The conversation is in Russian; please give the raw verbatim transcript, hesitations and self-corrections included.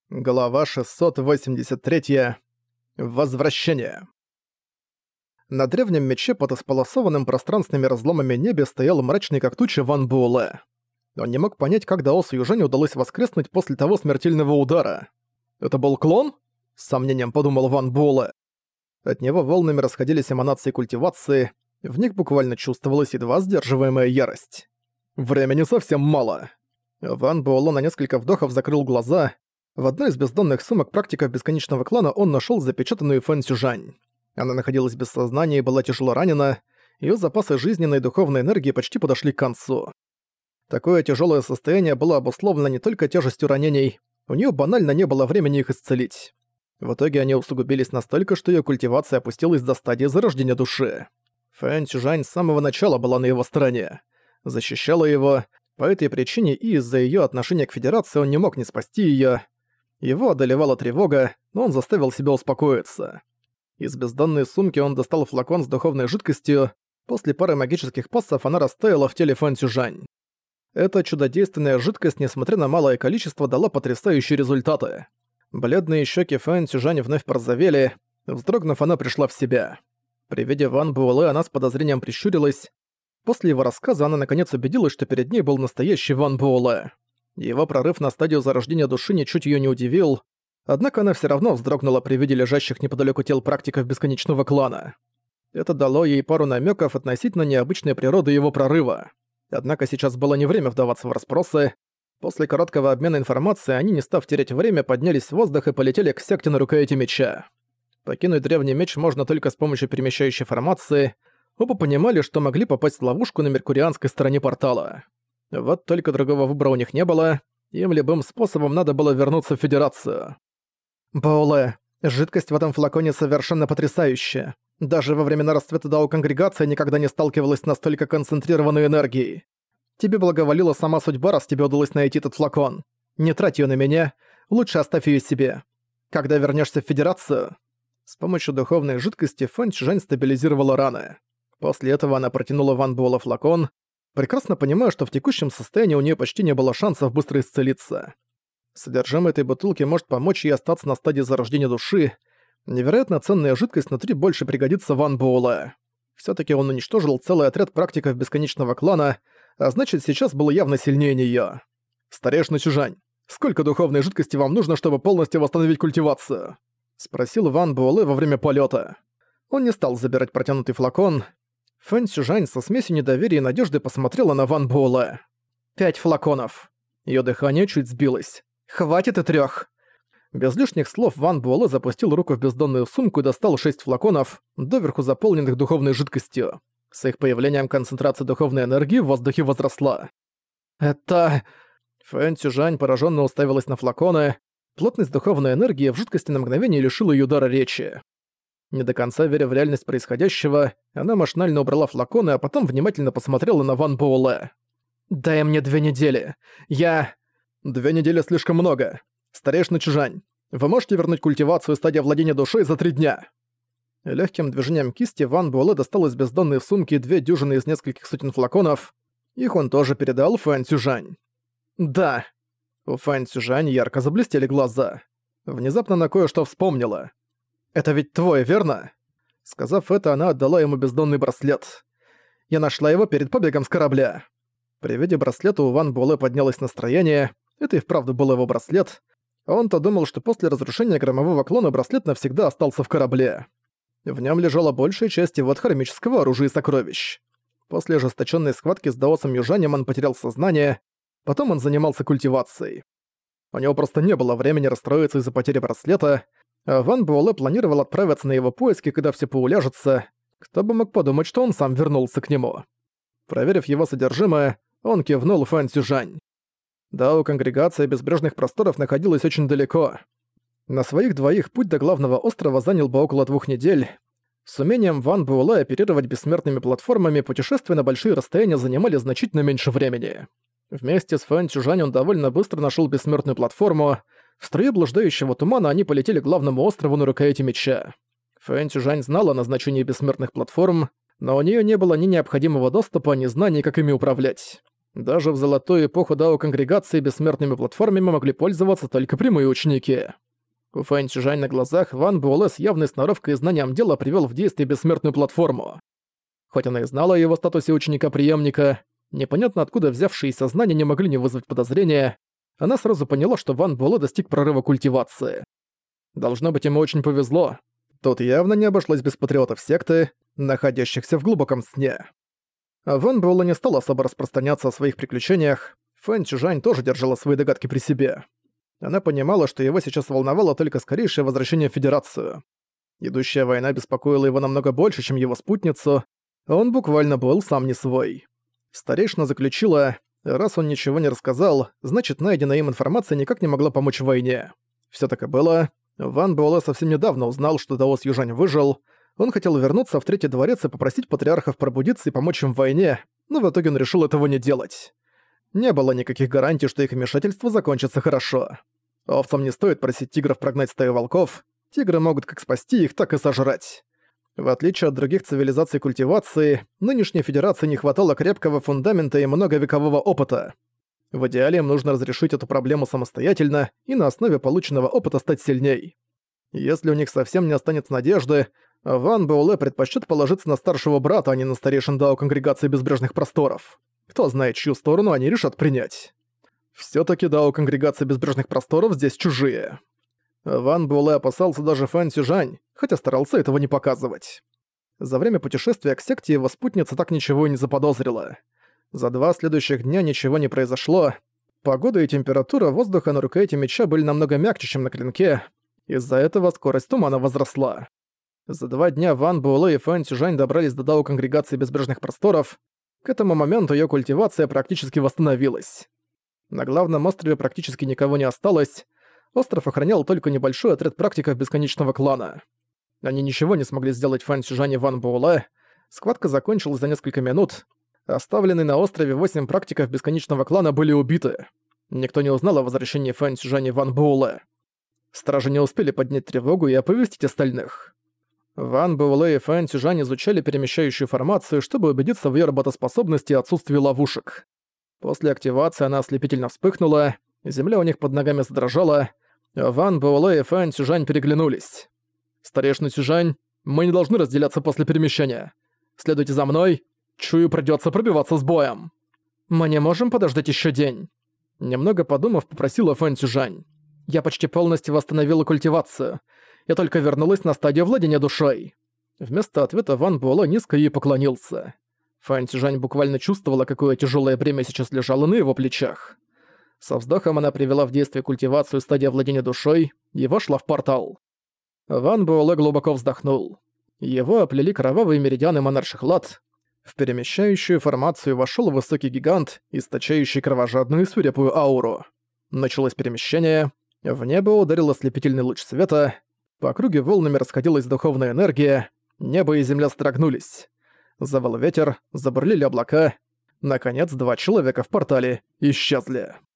Глава шестьсот восемьдесят три. Возвращение. На древнем мече под исполосованным пространственными разломами небе стоял мрачный как туча Ван Буэлэ. Он не мог понять, как Даосу Южане удалось воскреснуть после того смертельного удара. «Это был клон?» — с сомнением подумал Ван Буэлэ. От него волнами расходились эманации культивации, в них буквально чувствовалась едва сдерживаемая ярость. Времени совсем мало. Ван Буэлэ на несколько вдохов закрыл глаза. В одной из бездонных сумок практиков Бесконечного Клана он нашёл запечатанную Фэн Сюжань. Она находилась без сознания и была тяжело ранена, её запасы жизненной и духовной энергии почти подошли к концу. Такое тяжёлое состояние было обусловлено не только тяжестью ранений, у неё банально не было времени их исцелить. В итоге они усугубились настолько, что её культивация опустилась до стадии зарождения души. Фэн Сюжань с самого начала была на его стороне, защищала его, по этой причине и из-за её отношения к Федерации он не мог не спасти её. Его одолевала тревога, но он заставил себя успокоиться. Из бездонной сумки он достал флакон с духовной жидкостью, после пары магических пассов она растаяла в теле Фэн Сюжань. Эта чудодейственная жидкость, несмотря на малое количество, дала потрясающие результаты. Бледные щеки Фэн Сюжань вновь порозовели, вздрогнув, она пришла в себя. При виде Ван Буэлэ она с подозрением прищурилась. После его рассказа она наконец убедилась, что перед ней был настоящий Ван Буэлэ. Его прорыв на стадию зарождения души ничуть её не удивил, однако она всё равно вздрогнула при виде лежащих неподалёку тел практиков Бесконечного Клана. Это дало ей пару намёков относительно необычной природы его прорыва. Однако сейчас было не время вдаваться в расспросы. После короткого обмена информацией они, не став терять время, поднялись в воздух и полетели к секте на рукояти меча. Покинуть древний меч можно только с помощью перемещающей формации. Оба понимали, что могли попасть в ловушку на меркурианской стороне портала. Вот только другого выбора у них не было, им любым способом надо было вернуться в Федерацию. «Буэлэ, жидкость в этом флаконе совершенно потрясающая. Даже во времена расцвета Дао Конгрегация никогда не сталкивалась с настолько концентрированной энергией. Тебе благоволила сама судьба, раз тебе удалось найти этот флакон. Не трать её на меня, лучше оставь её себе. Когда вернёшься в Федерацию...» С помощью духовной жидкости Фэн Сюжань стабилизировала раны. После этого она протянула Ван Буэлэ флакон, прекрасно понимая, что в текущем состоянии у неё почти не было шансов быстро исцелиться. Содержимое этой бутылки может помочь ей остаться на стадии зарождения души. Невероятно ценная жидкость внутри больше пригодится Ван Буэлэ. Всё-таки он уничтожил целый отряд практиков Бесконечного Клана, а значит, сейчас был явно сильнее неё. «Старейшина Сюжань, сколько духовной жидкости вам нужно, чтобы полностью восстановить культивацию?» — спросил Ван Буэлэ во время полёта. Он не стал забирать протянутый флакон. Фэн Сюжань со смесью недоверия и надежды посмотрела на Ван Буэлэ. «Пять флаконов». Её дыхание чуть сбилось. «Хватит и трёх». Без лишних слов Ван Буэлэ запустил руку в бездонную сумку и достал шесть флаконов, доверху заполненных духовной жидкостью. С их появлением концентрация духовной энергии в воздухе возросла. «Это...» Фэн Сюжань поражённо уставилась на флаконы. Плотность духовной энергии в жидкости на мгновение лишила её дара речи. Не до конца веря в реальность происходящего, она машинально убрала флаконы, а потом внимательно посмотрела на Ван Буэлэ. «Дай мне две недели. Я...» «Две недели слишком много. Старейшина Сюжань, вы можете вернуть культивацию стадии владения душой за три дня?» Лёгким движением кисти Ван Буэлэ достал из бездонной сумки две дюжины из нескольких сотен флаконов. Их он тоже передал Фэн Сюжань. «Да». У Фэн Сюжань ярко заблестели глаза. Внезапно она кое-что вспомнила. «Это ведь твой, верно?» Сказав это, она отдала ему бездонный браслет. «Я нашла его перед побегом с корабля». При виде браслета у Ван Буэлэ поднялось настроение. Это и вправду был его браслет. А он-то думал, что после разрушения громового клона браслет навсегда остался в корабле. В нем лежала большая часть его хромического оружия и сокровищ. После ожесточенной схватки с Даосом Южанем он потерял сознание, потом он занимался культивацией. У него просто не было времени расстроиться из-за потери браслета, а Ван Буэлэ планировал отправиться на его поиски, когда все поуляжется. Кто бы мог подумать, что он сам вернулся к нему. Проверив его содержимое, он кивнул Фэн Сюжань. Дао Конгрегация Безбрежных Просторов находилась очень далеко. На своих двоих путь до главного острова занял бы около двух недель. С умением Ван Буэлэ оперировать бессмертными платформами путешествия на большие расстояния занимали значительно меньше времени. Вместе с Фэн Сюжань он довольно быстро нашел бессмертную платформу. В струю блуждающего тумана они полетели к главному острову на рукояти меча. Фэн Сюжань знала о назначении бессмертных платформ, но у нее не было ни необходимого доступа, ни знаний, как ими управлять. Даже в золотую эпоху дао-конгрегации бессмертными платформами могли пользоваться только прямые ученики. У Фэн Чжань на глазах Ван Буэлэ с явной сноровкой и знанием дела привел в действие бессмертную платформу. Хоть она и знала о его статусе ученика-преемника, непонятно откуда взявшиеся знания не могли не вызвать подозрения, она сразу поняла, что Ван Буэлэ достиг прорыва культивации. Должно быть, ему очень повезло. Тут явно не обошлось без патриотов секты, находящихся в глубоком сне. А Ван Буэлэ не стал особо распространяться о своих приключениях, Фэн Чжань тоже держала свои догадки при себе. Она понимала, что его сейчас волновало только скорейшее возвращение в Федерацию. Идущая война беспокоила его намного больше, чем его спутницу, а он буквально был сам не свой. Старейшина заключила, раз он ничего не рассказал, значит, найденная им информация никак не могла помочь в войне. Всё так и было. Ван Буэлэ совсем недавно узнал, что Даос Южань выжил. Он хотел вернуться в Третий дворец и попросить патриархов пробудиться и помочь им в войне, но в итоге он решил этого не делать. Не было никаких гарантий, что их вмешательство закончится хорошо. Овцам не стоит просить тигров прогнать стаю волков, тигры могут как спасти их, так и сожрать. В отличие от других цивилизаций культивации, нынешней Федерации не хватало крепкого фундамента и многовекового опыта. В идеале им нужно разрешить эту проблему самостоятельно и на основе полученного опыта стать сильней. Если у них совсем не останется надежды, Ван Буэлэ предпочтёт положиться на старшего брата, а не на старейшин Дао-конгрегации Безбрежных Просторов. Кто знает, чью сторону они решат принять. Всё-таки Дао-конгрегация Безбрежных Просторов здесь чужие. Ван Буэлэ опасался даже Фэн Цзюжань, хотя старался этого не показывать. За время путешествия к секте его спутница так ничего и не заподозрила. За два следующих дня ничего не произошло. Погода и температура воздуха на рукояти меча были намного мягче, чем на клинке. Из-за этого скорость тумана возросла. За два дня Ван Буэлэ и Фэн Цзюжань добрались до Дао-конгрегации Безбрежных Просторов. К этому моменту её культивация практически восстановилась. На главном острове практически никого не осталось. Остров охранял только небольшой отряд практиков Бесконечного клана. Они ничего не смогли сделать Фэн Цзюжань и Ван Буэлэ. Схватка закончилась за несколько минут. Оставленные на острове восемь практиков Бесконечного клана были убиты. Никто не узнал о возвращении Фэн Цзюжань и Ван Буэлэ. Стражи не успели поднять тревогу и оповестить остальных. Ван Буэлэ и Фэн Цзюжань изучали перемещающую формацию, чтобы убедиться в её работоспособности и отсутствии ловушек. После активации она ослепительно вспыхнула, земля у них под ногами задрожала, а Ван Буэлэ и Фэн Цзюжань переглянулись. «Старейшина Цзюжань, мы не должны разделяться после перемещения. Следуйте за мной, чую, придётся пробиваться с боем». «Мы не можем подождать ещё день?» Немного подумав, попросила Фэн Цзюжань. «Я почти полностью восстановила культивацию. Я только вернулась на стадию владения душой». Вместо ответа Ван Буэлэ низко ей поклонился. Фэн Цзюжань буквально чувствовала, какое тяжёлое бремя сейчас лежало на его плечах. Со вздохом она привела в действие культивацию стадии владения душой и вошла в портал. Ван Буэлэ глубоко вздохнул. Его оплели кровавые меридианы монарших лад. В перемещающую формацию вошёл высокий гигант, источающий кровожадную и свирепую ауру. Началось перемещение. В небо ударил ослепительный луч света. По округе волнами расходилась духовная энергия. Небо и земля содрогнулись. Завыл ветер, забурлили облака. Наконец, два человека в портале исчезли.